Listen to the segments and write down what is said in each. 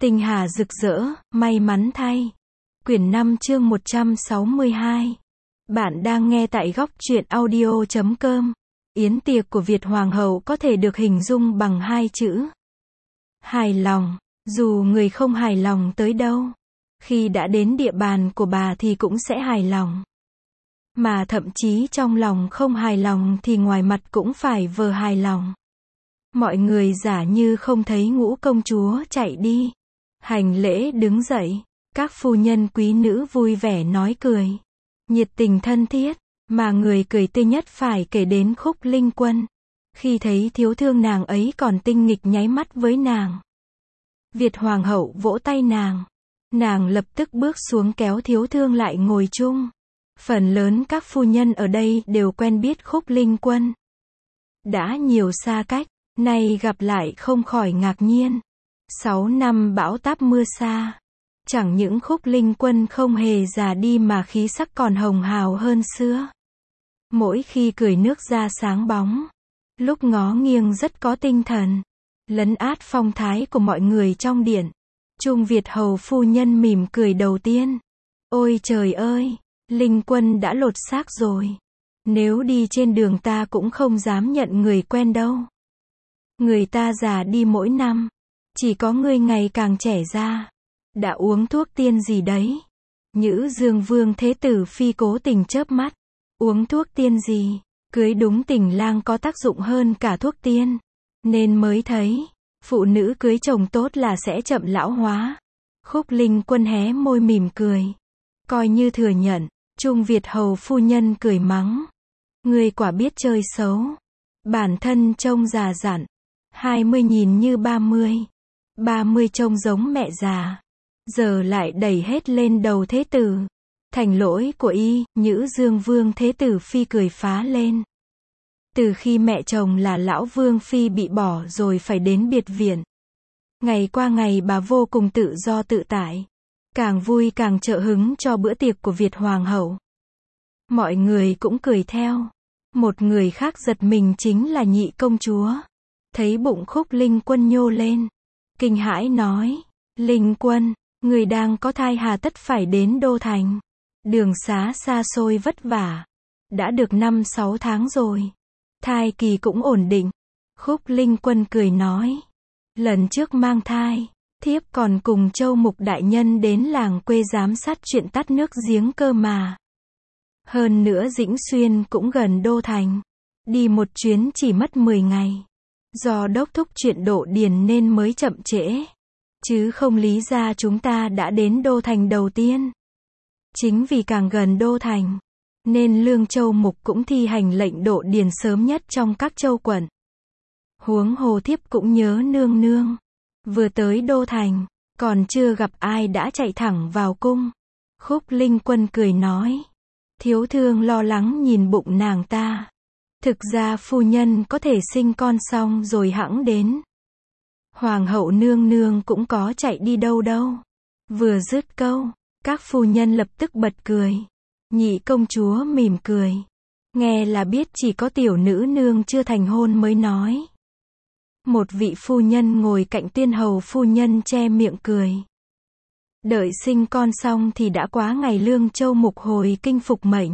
Tinh hà rực rỡ, may mắn thay. Quyển 5 chương 162. Bạn đang nghe tại góc truyện audio.com. Yến tiệc của Việt Hoàng hậu có thể được hình dung bằng hai chữ. Hài lòng. Dù người không hài lòng tới đâu, khi đã đến địa bàn của bà thì cũng sẽ hài lòng. Mà thậm chí trong lòng không hài lòng thì ngoài mặt cũng phải vờ hài lòng. Mọi người giả như không thấy ngũ công chúa chạy đi. Hành lễ đứng dậy. Các phu nhân quý nữ vui vẻ nói cười. Nhiệt tình thân thiết. Mà người cười tươi nhất phải kể đến Khúc Linh Quân. Khi thấy thiếu thương nàng ấy còn tinh nghịch nháy mắt với nàng. Việt Hoàng hậu vỗ tay nàng. Nàng lập tức bước xuống kéo thiếu thương lại ngồi chung. Phần lớn các phu nhân ở đây đều quen biết Khúc Linh Quân. Đã nhiều xa cách, nay gặp lại không khỏi ngạc nhiên. 6 năm bão táp mưa xa. Chẳng những Khúc Linh Quân không hề già đi mà khí sắc còn hồng hào hơn xưa. Mỗi khi cười nước da sáng bóng. Lúc ngó nghiêng rất có tinh thần. Lấn át phong thái của mọi người trong điện. Trung Việt hầu phu nhân mỉm cười đầu tiên. Ôi trời ơi, Linh Quân đã lột xác rồi. Nếu đi trên đường ta cũng không dám nhận người quen đâu. Người ta già đi mỗi năm. Chỉ có ngươi ngày càng trẻ ra. Đã uống thuốc tiên gì đấy? Nhữ Dương Vương Thế Tử Phi cố tình chớp mắt. Uống thuốc tiên gì? Cưới đúng tình lang có tác dụng hơn cả thuốc tiên. Nên mới thấy, phụ nữ cưới chồng tốt là sẽ chậm lão hóa. Khúc Linh Quân hé môi mỉm cười. Coi như thừa nhận. Trung Việt hầu phu nhân cười mắng. Ngươi quả biết chơi xấu. Bản thân trông già dặn. 20 nhìn như 30. 30 trông giống mẹ già. Giờ lại đẩy hết lên đầu thế tử. Thành lỗi của y, Nhữ Dương Vương Thế Tử Phi cười phá lên. Từ khi mẹ chồng là lão Vương Phi bị bỏ rồi phải đến biệt viện. Ngày qua ngày bà vô cùng tự do tự tại. Càng vui càng trợ hứng cho bữa tiệc của Việt Hoàng hậu. Mọi người cũng cười theo. Một người khác giật mình chính là nhị công chúa. Thấy bụng Khúc Linh Quân nhô lên. Kinh hãi nói. Linh Quân, người đang có thai hà tất phải đến Đô Thành. Đường xá xa xôi vất vả. Đã được 5-6 tháng rồi. Thai kỳ cũng ổn định. Khúc Linh Quân cười nói. Lần trước mang thai, thiếp còn cùng Châu Mục đại nhân đến làng quê giám sát chuyện tắt nước giếng cơ mà. Hơn nữa Dĩnh Xuyên cũng gần Đô Thành. Đi một chuyến chỉ mất 10 ngày. Do đốc thúc chuyện độ điền nên mới chậm trễ. Chứ không lý ra chúng ta đã đến Đô Thành đầu tiên. Chính vì càng gần Đô Thành, nên Lương Châu Mục cũng thi hành lệnh độ điền sớm nhất trong các châu quận. Huống hồ thiếp cũng nhớ nương nương. Vừa tới Đô Thành, còn chưa gặp ai đã chạy thẳng vào cung. Khúc Linh Quân cười nói. Thiếu thương lo lắng nhìn bụng nàng ta. Thực ra phu nhân có thể sinh con xong rồi hẵng đến. Hoàng hậu nương nương cũng có chạy đi đâu đâu. Vừa dứt câu, các phu nhân lập tức bật cười. Nhị công chúa mỉm cười. Nghe là biết chỉ có tiểu nữ nương chưa thành hôn mới nói. Một vị phu nhân ngồi cạnh tiên hầu phu nhân che miệng cười. Đợi sinh con xong thì đã quá ngày Lương Châu Mục hồi kinh phục mệnh.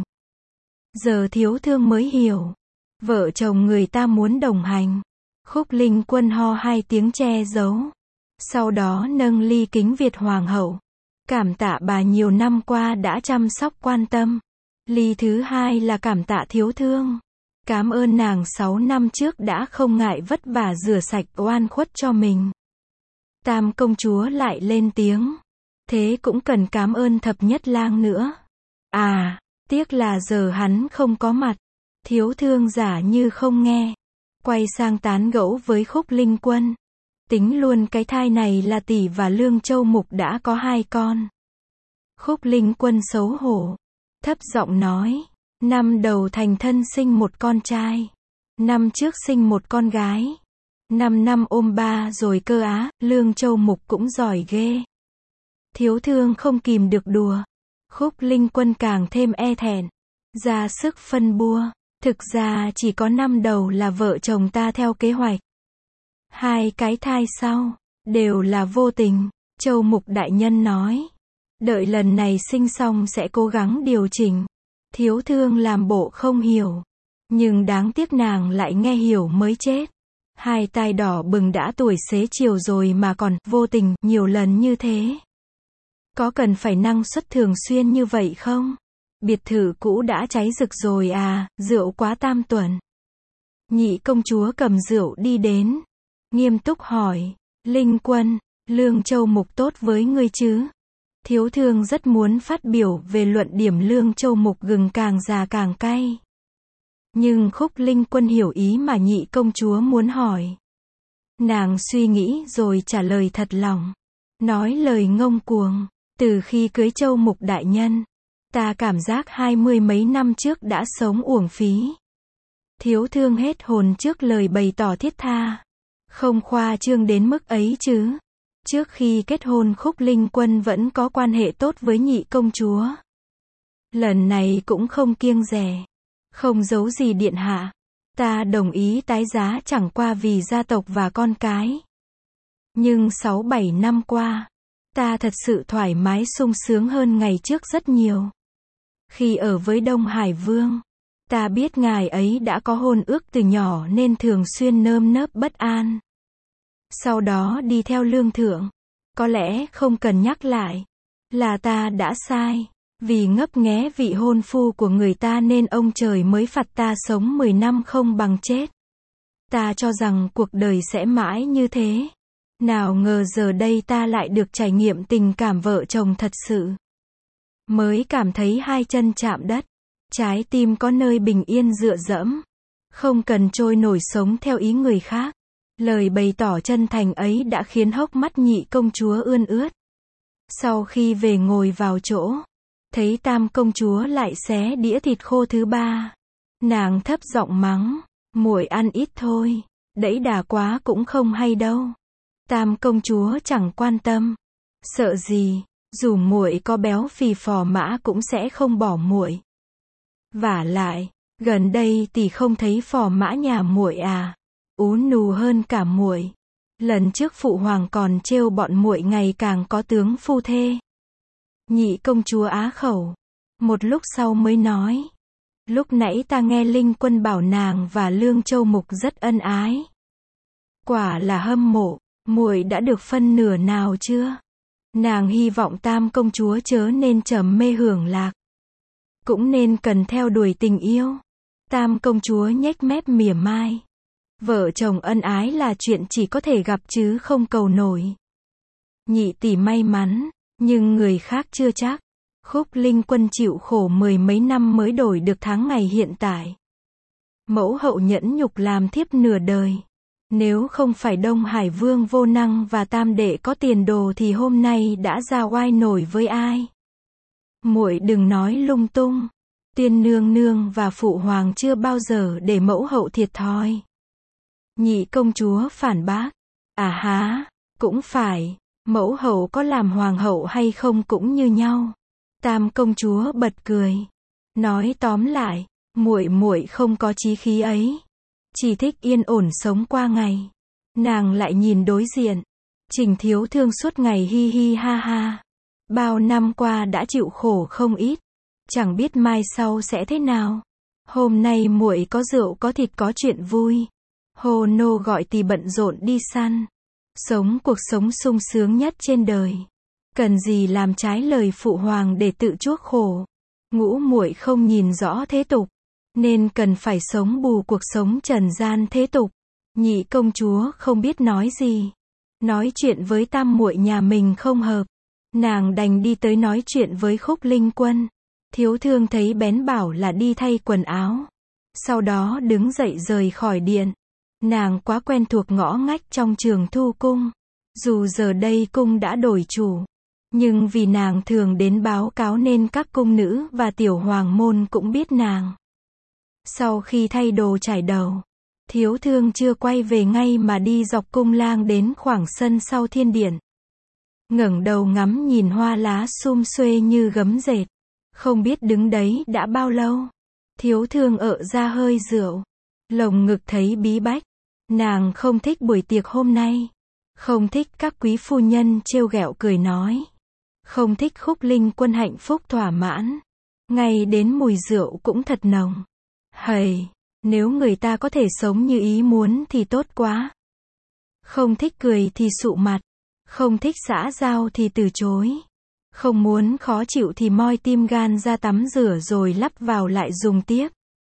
Giờ thiếu thương mới hiểu. Vợ chồng người ta muốn đồng hành. Khúc Linh Quân ho 2 tiếng che giấu. Sau đó nâng ly kính Việt Hoàng hậu. Cảm tạ bà nhiều năm qua đã chăm sóc quan tâm. Ly thứ 2 là cảm tạ thiếu thương. Cảm ơn nàng 6 năm trước đã không ngại vất vả rửa sạch oan khuất cho mình. Tam công chúa lại lên tiếng. Thế cũng cần cảm ơn thập nhất lang nữa. À, tiếc là giờ hắn không có mặt. Thiếu thương giả như không nghe. Quay sang tán gẫu với Khúc Linh Quân. Tính luôn cái thai này là tỷ và Lương Châu Mục đã có 2 con. Khúc Linh Quân xấu hổ. Thấp giọng nói. Năm đầu thành thân sinh một con trai. Năm trước sinh một con gái. 5 năm ôm 3 rồi cơ á. Lương Châu Mục cũng giỏi ghê. Thiếu thương không kìm được đùa. Khúc Linh Quân càng thêm e thẹn. Ra sức phân bua. Thực ra chỉ có 5 đầu là vợ chồng ta theo kế hoạch. 2 cái thai sau, đều là vô tình. Châu Mục đại nhân nói. Đợi lần này sinh xong sẽ cố gắng điều chỉnh. Thiếu thương làm bộ không hiểu. Nhưng đáng tiếc nàng lại nghe hiểu mới chết. Hai tai đỏ bừng đã tuổi xế chiều rồi mà còn vô tình nhiều lần như thế. Có cần phải năng suất thường xuyên như vậy không? Biệt thự cũ đã cháy rực rồi à, rượu quá tam tuần. Nhị công chúa cầm rượu đi đến. Nghiêm túc hỏi. Linh Quân, Lương Châu Mục tốt với ngươi chứ? Thiếu thương rất muốn phát biểu về luận điểm Lương Châu Mục gừng càng già càng cay. Nhưng Khúc Linh Quân hiểu ý mà nhị công chúa muốn hỏi. Nàng suy nghĩ rồi trả lời thật lòng. Nói lời ngông cuồng. Từ khi cưới Châu Mục đại nhân, ta cảm giác 20 mấy năm trước đã sống uổng phí. Thiếu thương hết hồn trước lời bày tỏ thiết tha. Không khoa trương đến mức ấy chứ. Trước khi kết hôn Khúc Linh Quân vẫn có quan hệ tốt với nhị công chúa. Lần này cũng không kiêng dè. Không giấu gì điện hạ. Ta đồng ý tái giá chẳng qua vì gia tộc và con cái. Nhưng 6-7 năm qua, ta thật sự thoải mái sung sướng hơn ngày trước rất nhiều. Khi ở với Đông Hải Vương, ta biết ngài ấy đã có hôn ước từ nhỏ nên thường xuyên nơm nớp bất an. Sau đó đi theo Lương Thượng. Có lẽ không cần nhắc lại. Là ta đã sai. Vì ngấp nghé vị hôn phu của người ta nên ông trời mới phạt ta sống 10 năm không bằng chết. Ta cho rằng cuộc đời sẽ mãi như thế. Nào ngờ giờ đây ta lại được trải nghiệm tình cảm vợ chồng thật sự. Mới cảm thấy hai chân chạm đất. Trái tim có nơi bình yên dựa dẫm. Không cần trôi nổi sống theo ý người khác. Lời bày tỏ chân thành ấy đã khiến hốc mắt nhị công chúa ươn ướt. Sau khi về ngồi vào chỗ, thấy tam công chúa lại xé đĩa thịt khô thứ ba. Nàng thấp giọng mắng, muội ăn ít thôi, đẫy đà quá cũng không hay đâu. Tam công chúa chẳng quan tâm, sợ gì, dù muội có béo phì phò mã cũng sẽ không bỏ muội. Vả lại, gần đây tỷ không thấy phò mã nhà muội à? Ú nù hơn cả muội. Lần trước phụ hoàng còn trêu bọn muội ngày càng có tướng phu thê. Nhị công chúa á khẩu. Một lúc sau mới nói. Lúc nãy ta nghe Linh Quân bảo nàng và Lương Châu Mục rất ân ái. Quả là hâm mộ, muội đã được phân nửa nào chưa? Nàng hy vọng tam công chúa chớ nên trầm mê hưởng lạc. Cũng nên cần theo đuổi tình yêu. Tam công chúa nhếch mép mỉa mai. Vợ chồng ân ái là chuyện chỉ có thể gặp chứ không cầu nổi. Nhị tỷ may mắn, nhưng người khác chưa chắc. Khúc Linh Quân chịu khổ 10 mấy năm mới đổi được tháng ngày hiện tại. Mẫu hậu nhẫn nhục làm thiếp nửa đời. Nếu không phải Đông Hải Vương vô năng và tam đệ có tiền đồ thì hôm nay đã ra oai nổi với ai. Muội đừng nói lung tung. Tiên nương nương và phụ hoàng chưa bao giờ để mẫu hậu thiệt thòi. Nhị công chúa phản bác. À há, cũng phải, mẫu hậu có làm hoàng hậu hay không cũng như nhau. Tam công chúa bật cười. Nói tóm lại, muội không có chí khí ấy. Chỉ thích yên ổn sống qua ngày. Nàng lại nhìn đối diện. Trình thiếu thương suốt ngày hi hi ha ha. Bao năm qua đã chịu khổ không ít. Chẳng biết mai sau sẽ thế nào. Hôm nay muội có rượu có thịt có chuyện vui. Hồ nô gọi tỷ bận rộn đi săn. Sống cuộc sống sung sướng nhất trên đời. Cần gì làm trái lời phụ hoàng để tự chuốc khổ. Ngũ muội không nhìn rõ thế tục. Nên cần phải sống bù cuộc sống trần gian thế tục. Nhị công chúa không biết nói gì. Nói chuyện với tam muội nhà mình không hợp. Nàng đành đi tới nói chuyện với Khúc Linh Quân. Thiếu thương thấy bén bảo là đi thay quần áo. Sau đó đứng dậy rời khỏi điện. Nàng quá quen thuộc ngõ ngách trong Trường Thu Cung. Dù giờ đây cung đã đổi chủ. Nhưng vì nàng thường đến báo cáo nên các cung nữ và tiểu hoàng môn cũng biết nàng. Sau khi thay đồ trải đầu, thiếu thương chưa quay về ngay mà đi dọc cung lang đến khoảng sân sau thiên điện. Ngẩng đầu ngắm nhìn hoa lá sum xuê như gấm dệt. Không biết đứng đấy đã bao lâu. Thiếu thương ợ ra hơi rượu. Lồng ngực thấy bí bách. Nàng không thích buổi tiệc hôm nay. Không thích các quý phu nhân trêu ghẹo cười nói. Không thích Khúc Linh Quân hạnh phúc thỏa mãn. Ngay đến mùi rượu cũng thật nồng. Hầy, nếu người ta có thể sống như ý muốn thì tốt quá. Không thích cười thì sụ mặt. Không thích xã giao thì từ chối. Không muốn khó chịu thì moi tim gan ra tắm rửa rồi lắp vào lại dùng tiếp.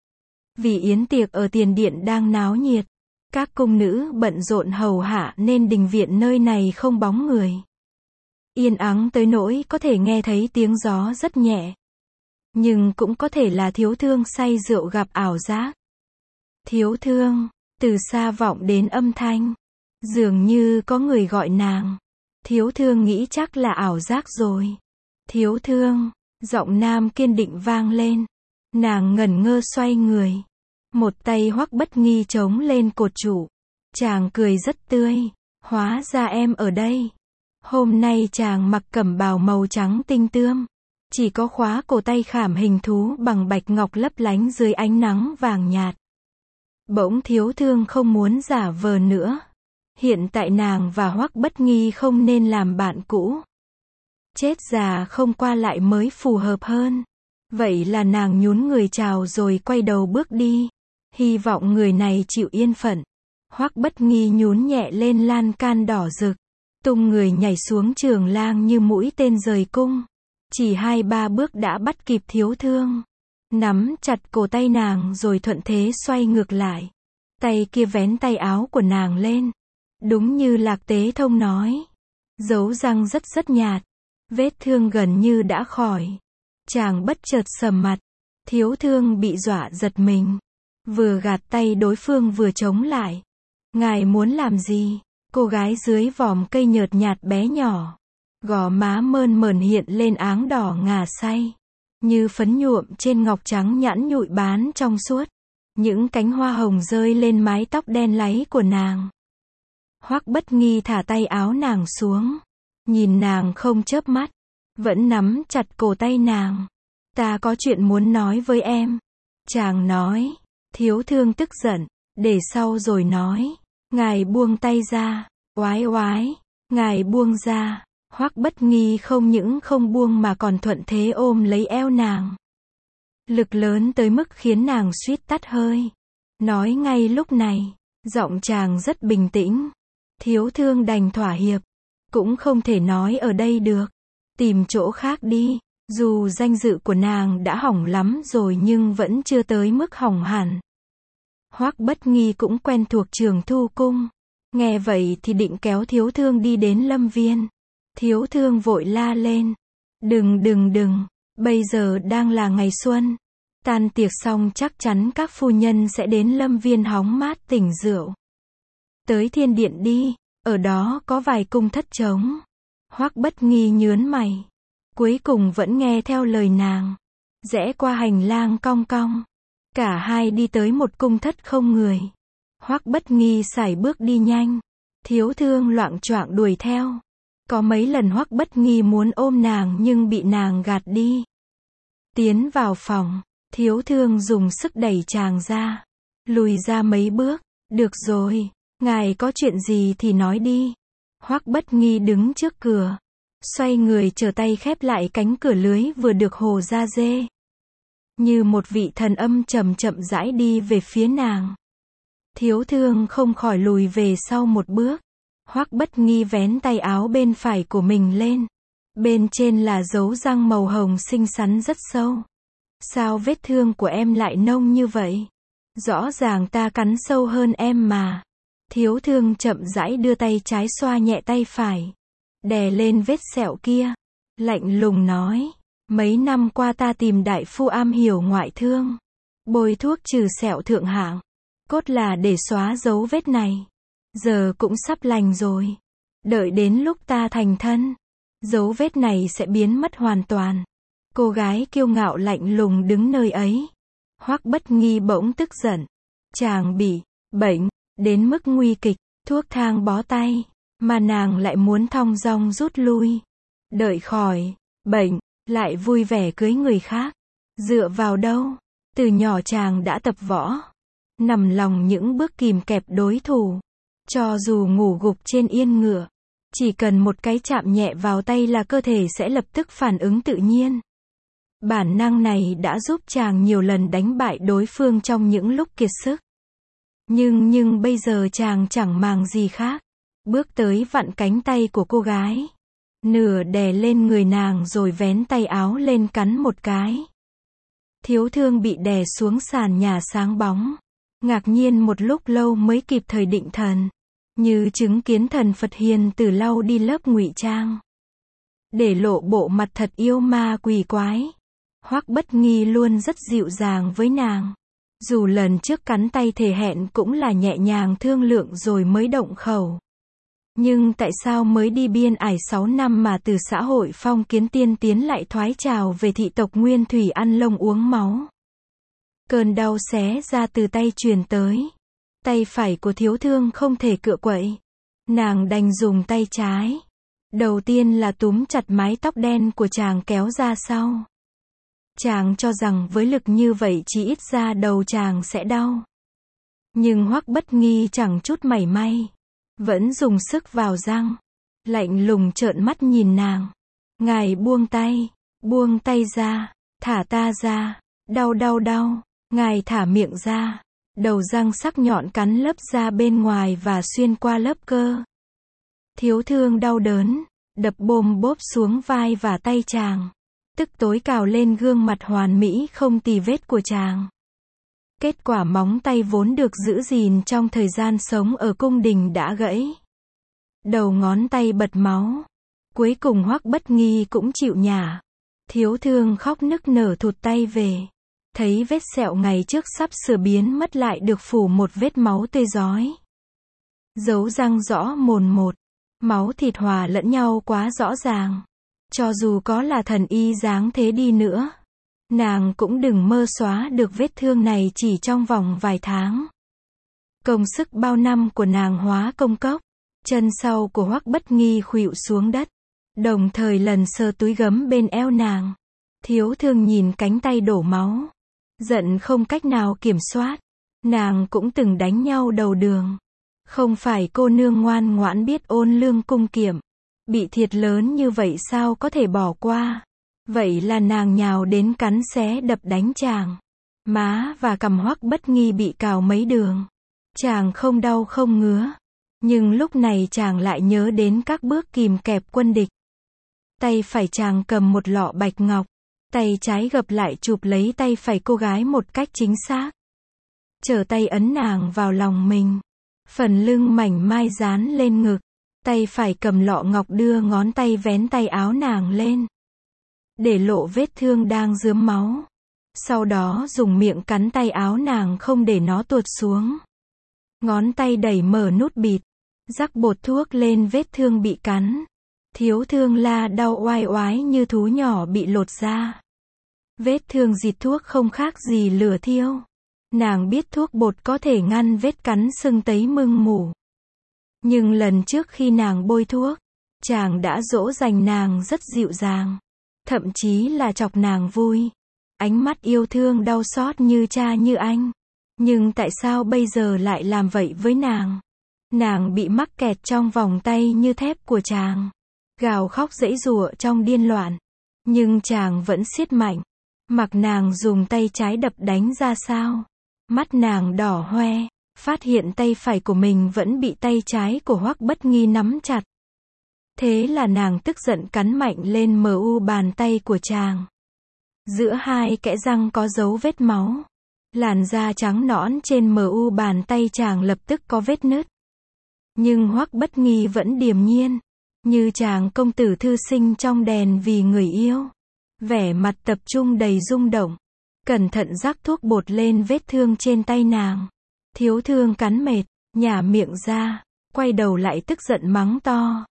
Vì yến tiệc ở tiền điện đang náo nhiệt, các cung nữ bận rộn hầu hạ nên đình viện nơi này không bóng người. Yên ắng tới nỗi có thể nghe thấy tiếng gió rất nhẹ. Nhưng cũng có thể là Thiếu Thương say rượu gặp ảo giác. Thiếu Thương, từ xa vọng đến âm thanh. Dường như có người gọi nàng. Thiếu Thương nghĩ chắc là ảo giác rồi. Thiếu Thương, giọng nam kiên định vang lên. Nàng ngẩn ngơ xoay người. Một tay Hoắc Bất Nghi chống lên cột trụ. Chàng cười rất tươi. Hóa ra em ở đây. Hôm nay chàng mặc cẩm bào màu trắng tinh tươm. Chỉ có khóa cổ tay khảm hình thú bằng bạch ngọc lấp lánh dưới ánh nắng vàng nhạt. Bỗng Thiếu Thương không muốn giả vờ nữa. Hiện tại nàng và Hoắc Bất Nghi không nên làm bạn cũ. Chết già không qua lại mới phù hợp hơn. Vậy là nàng nhún người chào rồi quay đầu bước đi. Hy vọng người này chịu yên phận. Hoắc Bất Nghi nhún nhẹ lên lan can đỏ rực. Tung người nhảy xuống trường lang như mũi tên rời cung. Chỉ 2-3 bước đã bắt kịp Thiếu Thương. Nắm chặt cổ tay nàng rồi thuận thế xoay ngược lại. Tay kia vén tay áo của nàng lên. Đúng như Lạc Tế Thông nói. Dấu răng rất nhạt. Vết thương gần như đã khỏi. Chàng bất chợt sầm mặt. Thiếu Thương bị dọa giật mình. Vừa gạt tay đối phương vừa chống lại. Ngài muốn làm gì? Cô gái dưới vòm cây nhợt nhạt bé nhỏ. Gò má mơn mởn hiện lên áng đỏ ngà say. Như phấn nhuộm trên ngọc trắng nhẵn nhụi bán trong suốt. Những cánh hoa hồng rơi lên mái tóc đen láy của nàng. Hoắc Bất Nghi thả tay áo nàng xuống. Nhìn nàng không chớp mắt. Vẫn nắm chặt cổ tay nàng. Ta có chuyện muốn nói với em. Chàng nói. Thiếu Thương tức giận. Để sau rồi nói. Ngài buông tay ra. Oái oái. Ngài buông ra. Hoắc Bất Nghi không những không buông mà còn thuận thế ôm lấy eo nàng. Lực lớn tới mức khiến nàng suýt tắt hơi. Nói ngay lúc này. Giọng chàng rất bình tĩnh. Thiếu Thương đành thỏa hiệp. Cũng không thể nói ở đây được. Tìm chỗ khác đi. Dù danh dự của nàng đã hỏng lắm rồi nhưng vẫn chưa tới mức hỏng hẳn. Hoắc Bất Nghi cũng quen thuộc Trường Thu Cung. Nghe vậy thì định kéo Thiếu Thương đi đến Lâm Viên. Thiếu Thương vội la lên. Đừng. Bây giờ đang là ngày xuân. Tan tiệc xong chắc chắn các phu nhân sẽ đến Lâm Viên hóng mát tỉnh rượu. Tới Thiên Điện đi. Ở đó có vài cung thất trống. Hoắc Bất Nghi nhớn mày. Cuối cùng vẫn nghe theo lời nàng. Rẽ qua hành lang cong cong. Cả hai đi tới một cung thất không người. Hoắc Bất Nghi sải bước đi nhanh. Thiếu Thương loạng choạng đuổi theo. Có mấy lần Hoắc Bất Nghi muốn ôm nàng nhưng bị nàng gạt đi. Tiến vào phòng. Thiếu Thương dùng sức đẩy chàng ra. Lùi ra mấy bước. Được rồi. Ngài có chuyện gì thì nói đi. Hoắc Bất Nghi đứng trước cửa. Xoay người trở tay khép lại cánh cửa lưới vừa được hồ ra dê. Như một vị thần âm chậm rãi đi về phía nàng. Thiếu Thương không khỏi lùi về sau một bước. Hoắc Bất Nghi vén tay áo bên phải của mình lên. Bên trên là dấu răng màu hồng xinh xắn rất sâu. Sao vết thương của em lại nông như vậy? Rõ ràng ta cắn sâu hơn em mà. Thiếu Thương chậm rãi đưa tay trái xoa nhẹ tay phải. Đè lên vết sẹo kia. Lạnh lùng nói. Mấy năm qua ta tìm đại phu am hiểu ngoại thương. Bôi thuốc trừ sẹo thượng hạng. Cốt là để xóa dấu vết này. Giờ cũng sắp lành rồi. Đợi đến lúc ta thành thân. Dấu vết này sẽ biến mất hoàn toàn. Cô gái kiêu ngạo lạnh lùng đứng nơi ấy. Hoắc Bất Nghi bỗng tức giận. Chàng bị bệnh. Đến mức nguy kịch. Thuốc thang bó tay. Mà nàng lại muốn thong dong rút lui. Đợi khỏi bệnh. Lại vui vẻ cưới người khác. Dựa vào đâu? Từ nhỏ chàng đã tập võ. Nằm lòng những bước kìm kẹp đối thủ. Cho dù ngủ gục trên yên ngựa, chỉ cần một cái chạm nhẹ vào tay là cơ thể sẽ lập tức phản ứng tự nhiên. Bản năng này đã giúp chàng nhiều lần đánh bại đối phương trong những lúc kiệt sức. Nhưng bây giờ chàng chẳng màng gì khác. Bước tới vặn cánh tay của cô gái. Nửa đè lên người nàng rồi vén tay áo lên cắn một cái. Thiếu thương bị đè xuống sàn nhà sáng bóng. Ngạc nhiên một lúc lâu mới kịp thời định thần. Như chứng kiến thần Phật hiền từ lau đi lớp ngụy trang. Để lộ bộ mặt thật yêu ma quỷ quái. Hoắc Bất Nghi luôn rất dịu dàng với nàng. Dù lần trước cắn tay thề hẹn cũng là nhẹ nhàng thương lượng rồi mới động khẩu. Nhưng tại sao mới đi biên ải 6 năm mà từ xã hội phong kiến tiên tiến lại thoái trào về thị tộc nguyên thủy ăn lông uống máu? Cơn đau xé ra từ tay truyền tới. Tay phải của thiếu thương không thể cựa quậy. Nàng đành dùng tay trái. Đầu tiên là túm chặt mái tóc đen của chàng kéo ra sau. Chàng cho rằng với lực như vậy chỉ ít ra đầu chàng sẽ đau. Nhưng Hoắc Bất Nghi chẳng chút mảy may. Vẫn dùng sức vào răng. Lạnh lùng trợn mắt nhìn nàng. Ngài buông tay ra, thả ta ra, đau. Ngài thả miệng ra. Đầu răng sắc nhọn cắn lớp da bên ngoài và xuyên qua lớp cơ. Thiếu thương đau đớn, đập bôm bốp xuống vai và tay chàng. Tức tối cào lên gương mặt hoàn mỹ không tì vết của chàng. Kết quả móng tay vốn được giữ gìn trong thời gian sống ở cung đình đã gãy. Đầu ngón tay bật máu. Cuối cùng Hoắc Bất Nghi cũng chịu nhả. Thiếu thương khóc nức nở thụt tay về. Thấy vết sẹo ngày trước sắp sửa biến mất lại được phủ một vết máu tươi rói. Dấu răng rõ mồn một. Máu thịt hòa lẫn nhau quá rõ ràng. Cho dù có là thần y dáng thế đi nữa, nàng cũng đừng mơ xóa được vết thương này chỉ trong vòng vài tháng. Công sức bao năm của nàng hóa công cốc. Chân sau của Hoắc Bất Nghi khuỵu xuống đất. Đồng thời lần sờ túi gấm bên eo nàng. Thiếu thương nhìn cánh tay đổ máu. Giận không cách nào kiểm soát. Nàng cũng từng đánh nhau đầu đường. Không phải cô nương ngoan ngoãn biết ôn lương cung kiệm. Bị thiệt lớn như vậy sao có thể bỏ qua. Vậy là nàng nhào đến cắn xé đập đánh chàng. Má và cằm Hoắc Bất Nghi bị cào mấy đường. Chàng không đau không ngứa. Nhưng lúc này chàng lại nhớ đến các bước kìm kẹp quân địch. Tay phải chàng cầm một lọ bạch ngọc. Tay trái gập lại chụp lấy tay phải cô gái một cách chính xác. Trở tay ấn nàng vào lòng mình. Phần lưng mảnh mai dán lên ngực. Tay phải cầm lọ ngọc đưa ngón tay vén tay áo nàng lên. Để lộ vết thương đang rướm máu. Sau đó dùng miệng cắn tay áo nàng không để nó tuột xuống. Ngón tay đẩy mở nút bịt. Rắc bột thuốc lên vết thương bị cắn. Thiếu thương la đau oai oái như thú nhỏ bị lột da. Vết thương dịt thuốc không khác gì lửa thiêu. Nàng biết thuốc bột có thể ngăn vết cắn sưng tấy mưng mủ. Nhưng lần trước khi nàng bôi thuốc, chàng đã dỗ dành nàng rất dịu dàng. Thậm chí là chọc nàng vui. Ánh mắt yêu thương đau xót như cha như anh. Nhưng tại sao bây giờ lại làm vậy với nàng? Nàng bị mắc kẹt trong vòng tay như thép của chàng. Gào khóc giãy giụa trong điên loạn. Nhưng chàng vẫn siết mạnh. Mặc nàng dùng tay trái đập đánh ra sao. Mắt nàng đỏ hoe. Phát hiện tay phải của mình vẫn bị tay trái của Hoắc Bất Nghi nắm chặt. Thế là nàng tức giận cắn mạnh lên mu bàn tay của chàng. Giữa hai kẽ răng có dấu vết máu. Làn da trắng nõn trên mu bàn tay chàng lập tức có vết nứt. Nhưng Hoắc Bất Nghi vẫn điềm nhiên. Như chàng công tử thư sinh trong đèn vì người yêu. Vẻ mặt tập trung đầy rung động. Cẩn thận rắc thuốc bột lên vết thương trên tay nàng. Thiếu thương cắn mệt, nhả miệng ra, quay đầu lại tức giận mắng to.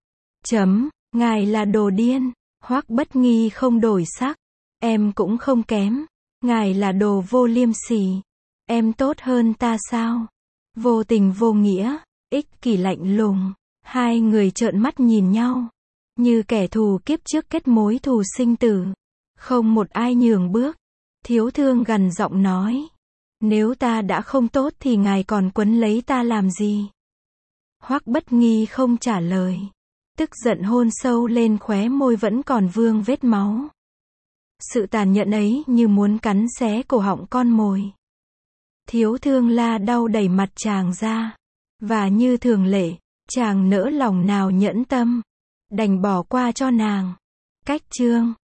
Ngài là đồ điên. Hoắc Bất Nghi không đổi sắc. Em cũng không kém. Ngài là đồ vô liêm sỉ. Em tốt hơn ta sao? Vô tình vô nghĩa, ích kỷ lạnh lùng. Hai người trợn mắt nhìn nhau. Như kẻ thù kiếp trước kết mối thù sinh tử. Không một ai nhường bước. Thiếu thương gằn giọng nói. Nếu ta đã không tốt thì ngài còn quấn lấy ta làm gì? Hoắc Bất Nghi không trả lời. Tức giận hôn sâu lên khóe môi vẫn còn vương vết máu. Sự tàn nhẫn ấy như muốn cắn xé cổ họng con mồi. Thiếu Thương La đau đẩy mặt chàng ra. Và như thường lệ, chàng nỡ lòng nào nhẫn tâm. Đành bỏ qua cho nàng. Cách chương